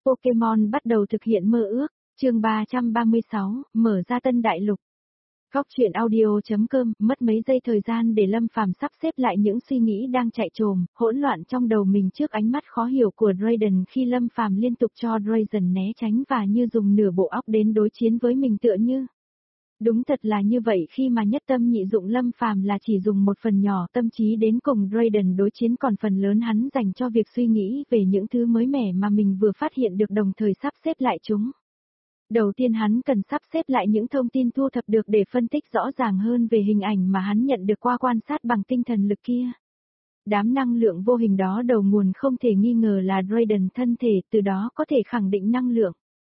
Pokemon bắt đầu thực hiện mơ ước, chương 336, mở ra tân đại lục. Góc truyện audio.com, mất mấy giây thời gian để Lâm Phàm sắp xếp lại những suy nghĩ đang chạy trồm, hỗn loạn trong đầu mình trước ánh mắt khó hiểu của Raiden khi Lâm Phàm liên tục cho Raiden né tránh và như dùng nửa bộ óc đến đối chiến với mình tựa như. Đúng thật là như vậy, khi mà nhất tâm nhị dụng Lâm Phàm là chỉ dùng một phần nhỏ tâm trí đến cùng Raiden đối chiến, còn phần lớn hắn dành cho việc suy nghĩ về những thứ mới mẻ mà mình vừa phát hiện được, đồng thời sắp xếp lại chúng. Đầu tiên hắn cần sắp xếp lại những thông tin thu thập được để phân tích rõ ràng hơn về hình ảnh mà hắn nhận được qua quan sát bằng tinh thần lực kia. Đám năng lượng vô hình đó đầu nguồn không thể nghi ngờ là Raiden thân thể, từ đó có thể khẳng định năng lượng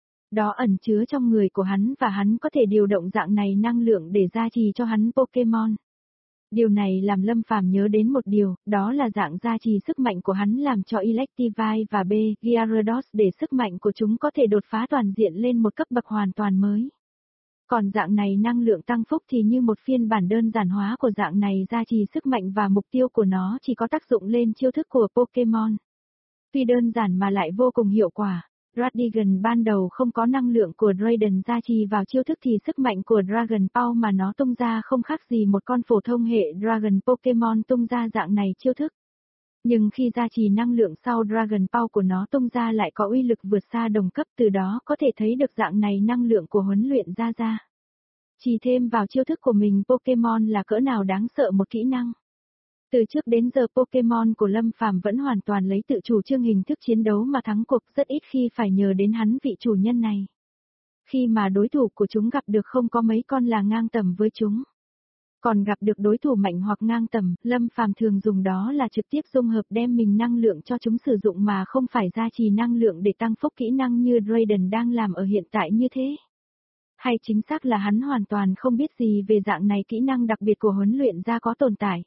đó ẩn chứa trong người của hắn, và hắn có thể điều động dạng này năng lượng để gia trì cho hắn Pokemon. Điều này làm Lâm Phàm nhớ đến một điều, đó là dạng gia trì sức mạnh của hắn làm cho Electivire và B, Gyarados, để sức mạnh của chúng có thể đột phá toàn diện lên một cấp bậc hoàn toàn mới. Còn dạng này năng lượng tăng phúc thì như một phiên bản đơn giản hóa của dạng này gia trì sức mạnh, và mục tiêu của nó chỉ có tác dụng lên chiêu thức của Pokemon. Tuy đơn giản mà lại vô cùng hiệu quả. Radigan ban đầu không có năng lượng của Raiden gia trì vào chiêu thức thì sức mạnh của Dragon Ball mà nó tung ra không khác gì một con phổ thông hệ Dragon Pokemon tung ra dạng này chiêu thức. Nhưng khi gia trì năng lượng sau, Dragon Ball của nó tung ra lại có uy lực vượt xa đồng cấp, từ đó có thể thấy được dạng này năng lượng của huấn luyện ra. Chỉ thêm vào chiêu thức của mình Pokemon là cỡ nào đáng sợ một kỹ năng. Từ trước đến giờ Pokemon của Lâm Phàm vẫn hoàn toàn lấy tự chủ trương hình thức chiến đấu mà thắng cuộc, rất ít khi phải nhờ đến hắn vị chủ nhân này. Khi mà đối thủ của chúng gặp được không có mấy con là ngang tầm với chúng. Còn gặp được đối thủ mạnh hoặc ngang tầm, Lâm Phàm thường dùng đó là trực tiếp dung hợp đem mình năng lượng cho chúng sử dụng mà không phải gia trì năng lượng để tăng phúc kỹ năng như Raiden đang làm ở hiện tại như thế. Hay chính xác là hắn hoàn toàn không biết gì về dạng này kỹ năng đặc biệt của huấn luyện ra có tồn tại.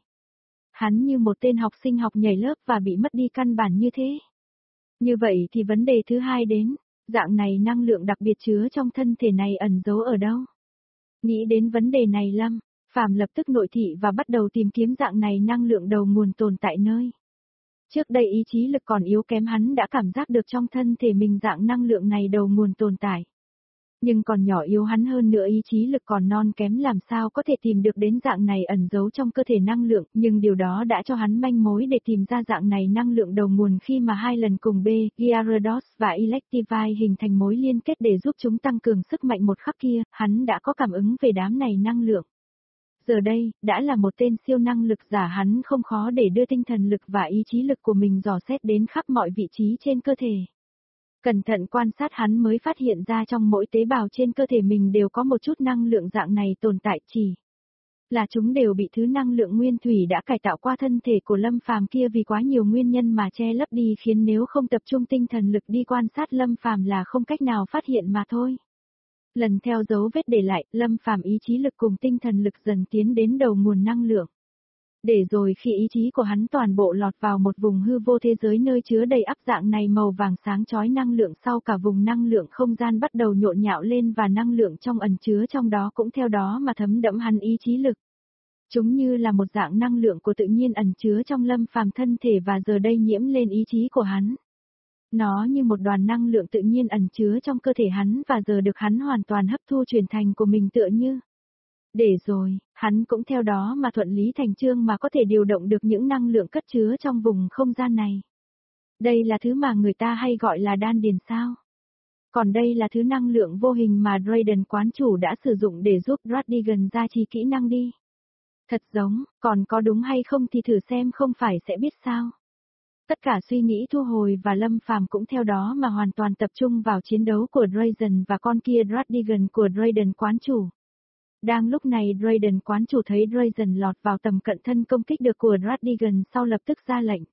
Hắn như một tên học sinh học nhảy lớp và bị mất đi căn bản như thế. Như vậy thì vấn đề thứ hai đến, dạng này năng lượng đặc biệt chứa trong thân thể này ẩn giấu ở đâu? Nghĩ đến vấn đề này Lâm Phàm lập tức nội thị và bắt đầu tìm kiếm dạng này năng lượng đầu nguồn tồn tại nơi. Trước đây ý chí lực còn yếu kém, hắn đã cảm giác được trong thân thể mình dạng năng lượng này đầu nguồn tồn tại. Nhưng còn nhỏ yếu hắn hơn nữa, ý chí lực còn non kém, làm sao có thể tìm được đến dạng này ẩn giấu trong cơ thể năng lượng, nhưng điều đó đã cho hắn manh mối để tìm ra dạng này năng lượng đầu nguồn khi mà hai lần cùng B, Gyarados và Electivire hình thành mối liên kết để giúp chúng tăng cường sức mạnh một khắc kia, hắn đã có cảm ứng về đám này năng lượng. Giờ đây, đã là một tên siêu năng lực giả, hắn không khó để đưa tinh thần lực và ý chí lực của mình dò xét đến khắp mọi vị trí trên cơ thể. Cẩn thận quan sát hắn mới phát hiện ra trong mỗi tế bào trên cơ thể mình đều có một chút năng lượng dạng này tồn tại, chỉ là chúng đều bị thứ năng lượng nguyên thủy đã cải tạo qua thân thể của Lâm Phàm kia vì quá nhiều nguyên nhân mà che lấp đi, khiến nếu không tập trung tinh thần lực đi quan sát Lâm Phàm là không cách nào phát hiện mà thôi. Lần theo dấu vết để lại, Lâm Phàm ý chí lực cùng tinh thần lực dần tiến đến đầu nguồn năng lượng. Để rồi khi ý chí của hắn toàn bộ lọt vào một vùng hư vô thế giới nơi chứa đầy ắp dạng này màu vàng sáng chói năng lượng, sau cả vùng năng lượng không gian bắt đầu nhộn nhạo lên và năng lượng trong ẩn chứa trong đó cũng theo đó mà thấm đẫm hắn ý chí lực. Chúng như là một dạng năng lượng của tự nhiên ẩn chứa trong Lâm Phàm thân thể và giờ đây nhiễm lên ý chí của hắn. Nó như một đoàn năng lượng tự nhiên ẩn chứa trong cơ thể hắn và giờ được hắn hoàn toàn hấp thu chuyển thành của mình tựa như. Để rồi, hắn cũng theo đó mà thuận lý thành chương mà có thể điều động được những năng lượng cất chứa trong vùng không gian này. Đây là thứ mà người ta hay gọi là đan điền sao? Còn đây là thứ năng lượng vô hình mà Raiden quán chủ đã sử dụng để giúp Radigan gia trì kỹ năng đi. Thật giống, còn có đúng hay không thì thử xem không phải sẽ biết sao. Tất cả suy nghĩ thu hồi và Lâm Phàm cũng theo đó mà hoàn toàn tập trung vào chiến đấu của Raiden và con kia Radigan của Raiden quán chủ. Đang lúc này Raiden quán chủ thấy Raiden lọt vào tầm cận thân công kích được của Radigan, sau lập tức ra lệnh.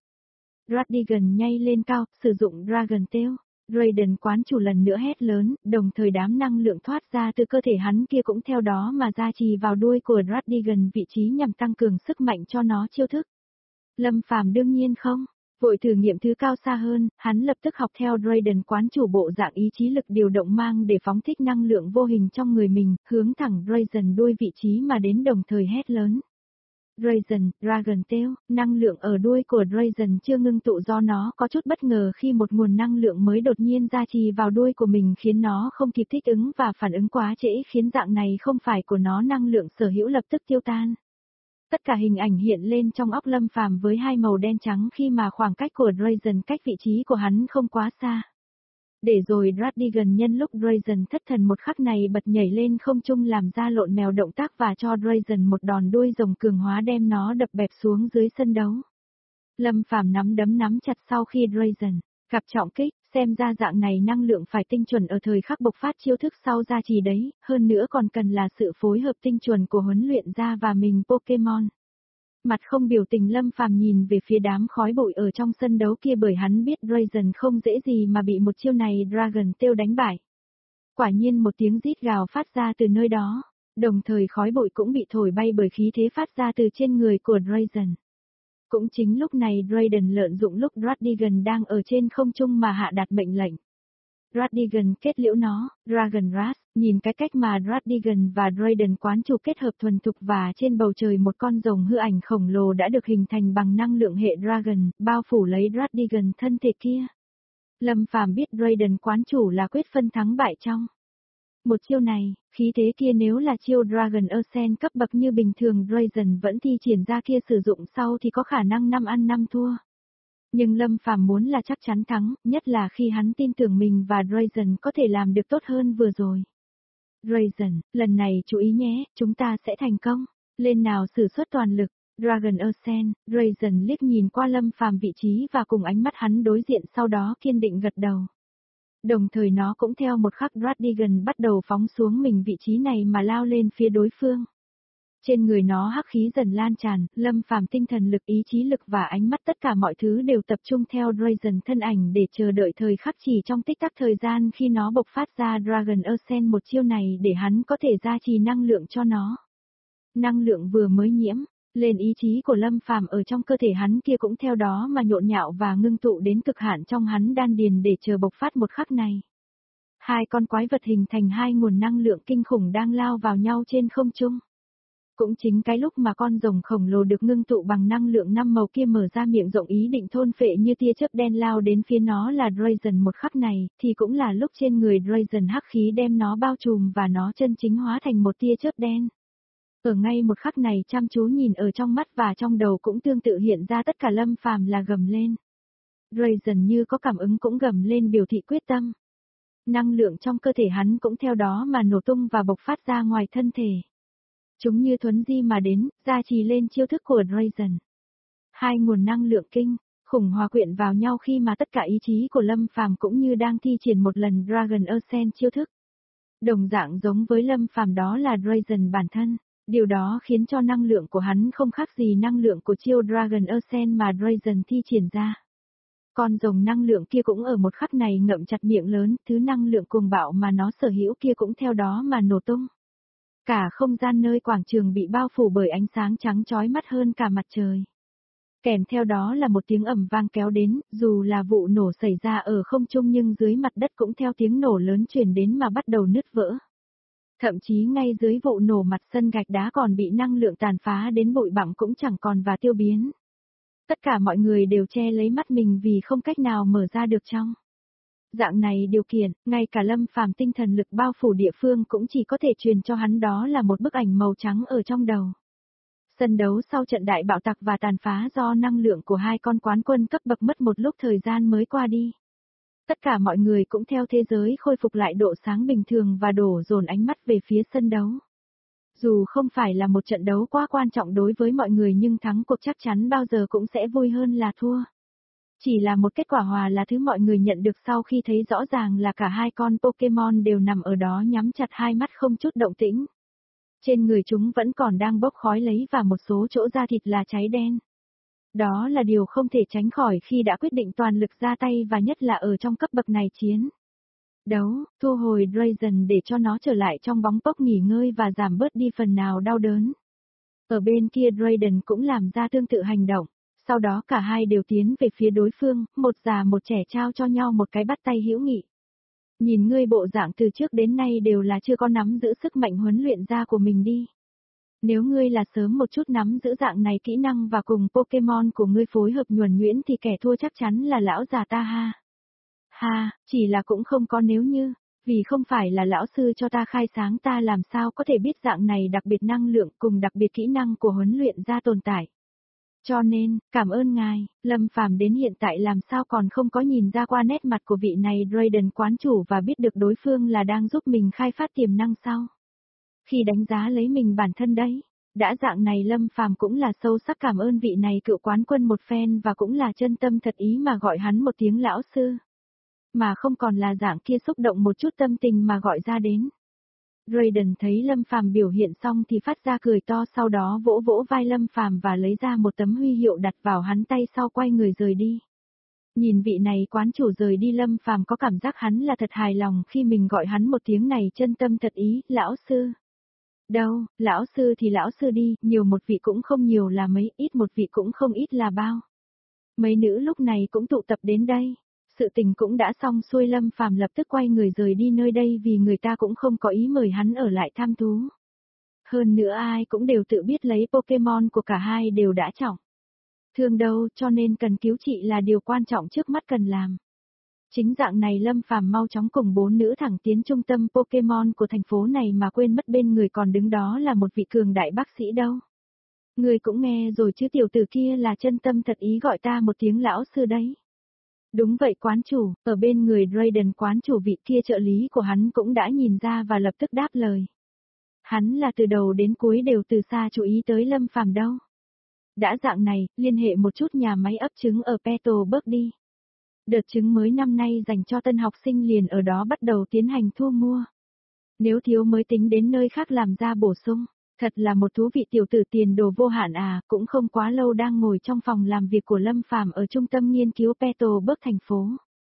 Radigan nhảy lên cao, sử dụng Dragon Tail. Raiden quán chủ lần nữa hét lớn, đồng thời đám năng lượng thoát ra từ cơ thể hắn kia cũng theo đó mà gia trì vào đuôi của Radigan vị trí nhằm tăng cường sức mạnh cho nó chiêu thức. Lâm Phàm đương nhiên không. Vội thử nghiệm thứ cao xa hơn, hắn lập tức học theo Raiden quán chủ bộ dạng ý chí lực điều động mang để phóng thích năng lượng vô hình trong người mình, hướng thẳng Raiden đuôi vị trí mà đến, đồng thời hét lớn. Dragon Tail, năng lượng ở đuôi của Dragon chưa ngưng tụ do nó có chút bất ngờ khi một nguồn năng lượng mới đột nhiên gia trì vào đuôi của mình khiến nó không kịp thích ứng và phản ứng quá trễ khiến dạng này không phải của nó năng lượng sở hữu lập tức tiêu tan. Tất cả hình ảnh hiện lên trong óc Lâm Phàm với hai màu đen trắng khi mà khoảng cách của Dragon cách vị trí của hắn không quá xa. Để rồi Radigan nhân lúc Dragon thất thần một khắc này bật nhảy lên không trung làm ra lộn mèo động tác và cho Dragon một đòn đuôi rồng cường hóa đem nó đập bẹp xuống dưới sân đấu. Lâm Phàm nắm đấm nắm chặt sau khi Dragon gặp trọng kích, xem ra dạng này năng lượng phải tinh chuẩn ở thời khắc bộc phát chiêu thức sau gia trì đấy, hơn nữa còn cần là sự phối hợp tinh chuẩn của huấn luyện gia và mình Pokemon. Mặt không biểu tình Lâm Phàm nhìn về phía đám khói bụi ở trong sân đấu kia bởi hắn biết Dragon không dễ gì mà bị một chiêu này Dragon Tail đánh bại. Quả nhiên một tiếng rít gào phát ra từ nơi đó, đồng thời khói bụi cũng bị thổi bay bởi khí thế phát ra từ trên người của Dragon. Cũng chính lúc này Dragon lợi dụng lúc Radigan đang ở trên không trung mà hạ đạt mệnh lệnh. Radigan kết liễu nó, Dragon Rush, nhìn cái cách mà Radigan và Dragon quán chủ kết hợp thuần thục và trên bầu trời một con rồng hư ảnh khổng lồ đã được hình thành bằng năng lượng hệ Dragon, bao phủ lấy Radigan thân thể kia. Lâm Phàm biết Dragon quán chủ là quyết phân thắng bại trong một chiêu này, khí thế kia nếu là chiêu Dragon Ascent cấp bậc như bình thường Dragon vẫn thi triển ra kia sử dụng sau thì có khả năng 5 ăn 5 thua. Nhưng Lâm Phàm muốn là chắc chắn thắng, nhất là khi hắn tin tưởng mình và Dragon có thể làm được tốt hơn vừa rồi. Dragon, lần này chú ý nhé, chúng ta sẽ thành công. Lên nào sử xuất toàn lực. Dragon Ascent, Dragon liếc nhìn qua Lâm Phàm vị trí và cùng ánh mắt hắn đối diện sau đó kiên định gật đầu. Đồng thời nó cũng theo một khắc Radigan bắt đầu phóng xuống mình vị trí này mà lao lên phía đối phương. Trên người nó hắc khí dần lan tràn, Lâm Phàm tinh thần lực ý chí lực và ánh mắt tất cả mọi thứ đều tập trung theo Dragon thân ảnh để chờ đợi thời khắc chỉ trong tích tắc thời gian khi nó bộc phát ra Dragon Ascent một chiêu này để hắn có thể gia trì năng lượng cho nó. Năng lượng vừa mới nhiễm lên ý chí của Lâm Phàm ở trong cơ thể hắn kia cũng theo đó mà nhộn nhạo và ngưng tụ đến cực hạn trong hắn đan điền để chờ bộc phát một khắc này. Hai con quái vật hình thành hai nguồn năng lượng kinh khủng đang lao vào nhau trên không trung. Cũng chính cái lúc mà con rồng khổng lồ được ngưng tụ bằng năng lượng năm màu kia mở ra miệng rộng ý định thôn phệ như tia chớp đen lao đến phía nó là Dragon một khắc này, thì cũng là lúc trên người Dragon hắc khí đem nó bao trùm và nó chân chính hóa thành một tia chớp đen. Ở ngay một khắc này chăm chú nhìn ở trong mắt và trong đầu cũng tương tự hiện ra tất cả Lâm Phàm là gầm lên. Dragon như có cảm ứng cũng gầm lên biểu thị quyết tâm. Năng lượng trong cơ thể hắn cũng theo đó mà nổ tung và bộc phát ra ngoài thân thể. Chúng như thuấn di mà đến, gia trì lên chiêu thức của Dragon. Hai nguồn năng lượng kinh khủng hòa quyện vào nhau khi mà tất cả ý chí của Lâm Phàm cũng như đang thi triển một lần Dragon Ascent chiêu thức. Đồng dạng giống với Lâm Phàm đó là Dragon bản thân, điều đó khiến cho năng lượng của hắn không khác gì năng lượng của chiêu Dragon Ascent mà Dragon thi triển ra. Con rồng năng lượng kia cũng ở một khắc này ngậm chặt miệng lớn, thứ năng lượng cuồng bạo mà nó sở hữu kia cũng theo đó mà nổ tung. Cả không gian nơi quảng trường bị bao phủ bởi ánh sáng trắng chói mắt hơn cả mặt trời. Kèm theo đó là một tiếng ầm vang kéo đến, dù là vụ nổ xảy ra ở không trung nhưng dưới mặt đất cũng theo tiếng nổ lớn truyền đến mà bắt đầu nứt vỡ. Thậm chí ngay dưới vụ nổ mặt sân gạch đá còn bị năng lượng tàn phá đến bụi bặm cũng chẳng còn và tiêu biến. Tất cả mọi người đều che lấy mắt mình vì không cách nào mở ra được trong dạng này điều kiện, ngay cả Lâm Phàm tinh thần lực bao phủ địa phương cũng chỉ có thể truyền cho hắn đó là một bức ảnh màu trắng ở trong đầu. Sân đấu sau trận đại bạo tạc và tàn phá do năng lượng của hai con quán quân cấp bậc mất một lúc thời gian mới qua đi. Tất cả mọi người cũng theo thế giới khôi phục lại độ sáng bình thường và đổ dồn ánh mắt về phía sân đấu. Dù không phải là một trận đấu quá quan trọng đối với mọi người nhưng thắng cuộc chắc chắn bao giờ cũng sẽ vui hơn là thua. Chỉ là một kết quả hòa là thứ mọi người nhận được sau khi thấy rõ ràng là cả hai con Pokemon đều nằm ở đó nhắm chặt hai mắt không chút động tĩnh. Trên người chúng vẫn còn đang bốc khói lấy và một số chỗ da thịt là cháy đen. Đó là điều không thể tránh khỏi khi đã quyết định toàn lực ra tay và nhất là ở trong cấp bậc này chiến. Đấu, thu hồi Dragon để cho nó trở lại trong bóng tốc nghỉ ngơi và giảm bớt đi phần nào đau đớn. Ở bên kia Dragon cũng làm ra tương tự hành động. Sau đó cả hai đều tiến về phía đối phương, một già một trẻ trao cho nhau một cái bắt tay hữu nghị. Nhìn ngươi bộ dạng từ trước đến nay đều là chưa có nắm giữ sức mạnh huấn luyện ra của mình đi. Nếu ngươi là sớm một chút nắm giữ dạng này kỹ năng và cùng Pokemon của ngươi phối hợp nhuần nhuyễn thì kẻ thua chắc chắn là lão già ta ha. Ha, chỉ là cũng không có nếu như, vì không phải là lão sư cho ta khai sáng ta làm sao có thể biết dạng này đặc biệt năng lượng cùng đặc biệt kỹ năng của huấn luyện ra tồn tại. Cho nên, cảm ơn ngài, Lâm Phàm đến hiện tại làm sao còn không có nhìn ra qua nét mặt của vị này Raiden quán chủ và biết được đối phương là đang giúp mình khai phát tiềm năng sao. Khi đánh giá lấy mình bản thân đấy, đã dạng này Lâm Phàm cũng là sâu sắc cảm ơn vị này cựu quán quân một phen và cũng là chân tâm thật ý mà gọi hắn một tiếng lão sư. Mà không còn là dạng kia xúc động một chút tâm tình mà gọi ra đến. Raiden thấy Lâm Phàm biểu hiện xong thì phát ra cười to sau đó vỗ vỗ vai Lâm Phàm và lấy ra một tấm huy hiệu đặt vào hắn tay sau quay người rời đi. Nhìn vị này quán chủ rời đi Lâm Phàm có cảm giác hắn là thật hài lòng khi mình gọi hắn một tiếng này chân tâm thật ý, lão sư. Đâu, lão sư thì lão sư đi, nhiều một vị cũng không nhiều là mấy, ít một vị cũng không ít là bao. Mấy nữ lúc này cũng tụ tập đến đây. Sự tình cũng đã xong xuôi Lâm Phàm lập tức quay người rời đi nơi đây vì người ta cũng không có ý mời hắn ở lại tham thú. Hơn nữa ai cũng đều tự biết lấy Pokemon của cả hai đều đã trọng thương đâu cho nên cần cứu trị là điều quan trọng trước mắt cần làm. Chính dạng này Lâm Phàm mau chóng cùng 4 nữ thẳng tiến trung tâm Pokemon của thành phố này mà quên mất bên người còn đứng đó là một vị cường đại bác sĩ đâu. Người cũng nghe rồi chứ tiểu tử kia là chân tâm thật ý gọi ta một tiếng lão sư đấy. Đúng vậy quán chủ, ở bên người Raiden quán chủ vị kia trợ lý của hắn cũng đã nhìn ra và lập tức đáp lời. Hắn là từ đầu đến cuối đều từ xa chú ý tới Lâm Phàm đâu. Đã dạng này, liên hệ một chút nhà máy ấp trứng ở Petalburg đi. Đợt trứng mới năm nay dành cho tân học sinh liền ở đó bắt đầu tiến hành thu mua. Nếu thiếu mới tính đến nơi khác làm ra bổ sung. Thật là một thú vị tiểu tử tiền đồ vô hạn à, cũng không quá lâu đang ngồi trong phòng làm việc của Lâm Phàm ở trung tâm nghiên cứu Petalburg thành phố.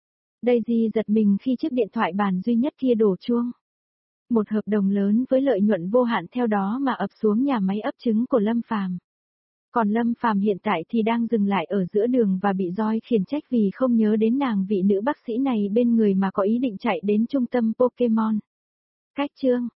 Daisy giật mình khi chiếc điện thoại bàn duy nhất kia đổ chuông. Một hợp đồng lớn với lợi nhuận vô hạn theo đó mà ập xuống nhà máy ấp trứng của Lâm Phàm. Còn Lâm Phàm hiện tại thì đang dừng lại ở giữa đường và bị Joy khiển trách vì không nhớ đến nàng vị nữ bác sĩ này bên người mà có ý định chạy đến trung tâm Pokemon. Cách chương